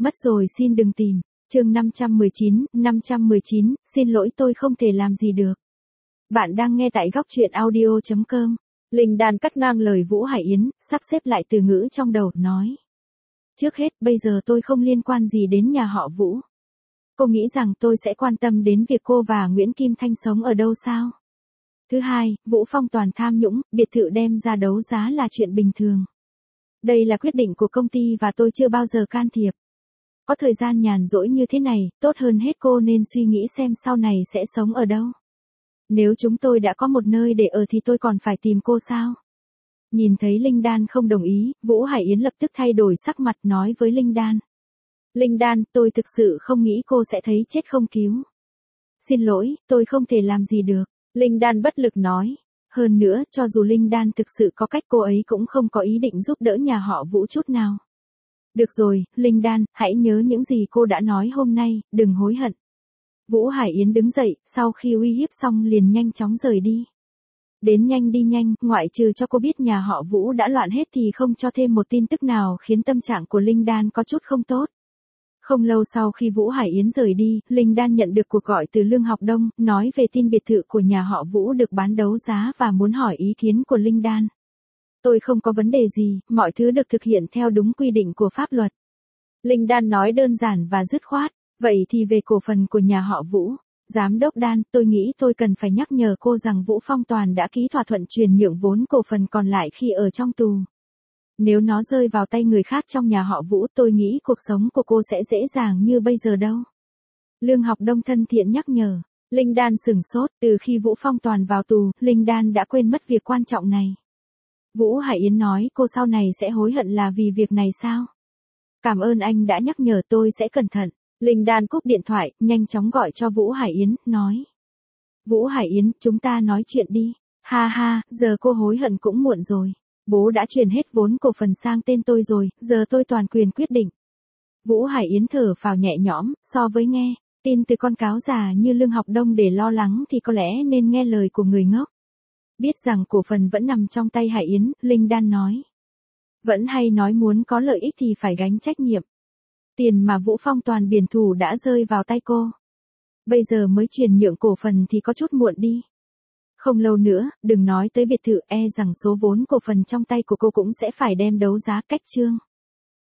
Mất rồi xin đừng tìm. Chương 519, xin lỗi tôi không thể làm gì được. Bạn đang nghe tại góc truyện audio.com. Linh Đan cắt ngang lời Vũ Hải Yến, sắp xếp lại từ ngữ trong đầu, nói. Trước hết, bây giờ tôi không liên quan gì đến nhà họ Vũ. Cô nghĩ rằng tôi sẽ quan tâm đến việc cô và Nguyễn Kim Thanh sống ở đâu sao? Thứ hai, Vũ Phong Toàn tham nhũng, biệt thự đem ra đấu giá là chuyện bình thường. Đây là quyết định của công ty và tôi chưa bao giờ can thiệp. Có thời gian nhàn rỗi như thế này, tốt hơn hết cô nên suy nghĩ xem sau này sẽ sống ở đâu. Nếu chúng tôi đã có một nơi để ở thì tôi còn phải tìm cô sao? Nhìn thấy Linh Đan không đồng ý, Vũ Hải Yến lập tức thay đổi sắc mặt nói với Linh Đan. Linh Đan, tôi thực sự không nghĩ cô sẽ thấy chết không cứu. Xin lỗi, tôi không thể làm gì được. Linh Đan bất lực nói. Hơn nữa, cho dù Linh Đan thực sự có cách cô ấy cũng không có ý định giúp đỡ nhà họ Vũ chút nào. Được rồi, Linh Đan, hãy nhớ những gì cô đã nói hôm nay, đừng hối hận. Vũ Hải Yến đứng dậy, sau khi uy hiếp xong liền nhanh chóng rời đi. Đến nhanh đi nhanh, ngoại trừ cho cô biết nhà họ Vũ đã loạn hết thì không cho thêm một tin tức nào khiến tâm trạng của Linh Đan có chút không tốt. Không lâu sau khi Vũ Hải Yến rời đi, Linh Đan nhận được cuộc gọi từ Lương Học Đông, nói về tin biệt thự của nhà họ Vũ được bán đấu giá và muốn hỏi ý kiến của Linh Đan. Tôi không có vấn đề gì, mọi thứ được thực hiện theo đúng quy định của pháp luật. Linh Đan nói đơn giản và dứt khoát. Vậy thì về cổ phần của nhà họ Vũ, Giám đốc Đan, tôi nghĩ tôi cần phải nhắc nhở cô rằng Vũ Phong Toàn đã ký thỏa thuận chuyển nhượng vốn cổ phần còn lại khi ở trong tù. Nếu nó rơi vào tay người khác trong nhà họ Vũ, tôi nghĩ cuộc sống của cô sẽ dễ dàng như bây giờ đâu. Lương Học Đông thân thiện nhắc nhở. Linh Đan sửng sốt, từ khi Vũ Phong Toàn vào tù, Linh Đan đã quên mất việc quan trọng này. Vũ Hải Yến nói cô sau này sẽ hối hận là vì việc này sao? Cảm ơn anh đã nhắc nhở, tôi sẽ cẩn thận. Linh Đan cúp điện thoại, nhanh chóng gọi cho Vũ Hải Yến, nói. Vũ Hải Yến, chúng ta nói chuyện đi. Ha ha, giờ cô hối hận cũng muộn rồi. Bố đã chuyển hết vốn cổ phần sang tên tôi rồi, giờ tôi toàn quyền quyết định. Vũ Hải Yến thở phào nhẹ nhõm, so với nghe tin từ con cáo già như Lương Học Đông để lo lắng thì có lẽ nên nghe lời của người ngốc. Biết rằng cổ phần vẫn nằm trong tay Hải Yến, Linh Đan nói. Vẫn hay nói muốn có lợi ích thì phải gánh trách nhiệm. Tiền mà Vũ Phong Toàn biển thủ đã rơi vào tay cô. Bây giờ mới chuyển nhượng cổ phần thì có chút muộn đi. Không lâu nữa, đừng nói tới biệt thự, rằng số vốn cổ phần trong tay của cô cũng sẽ phải đem đấu giá, cách chương.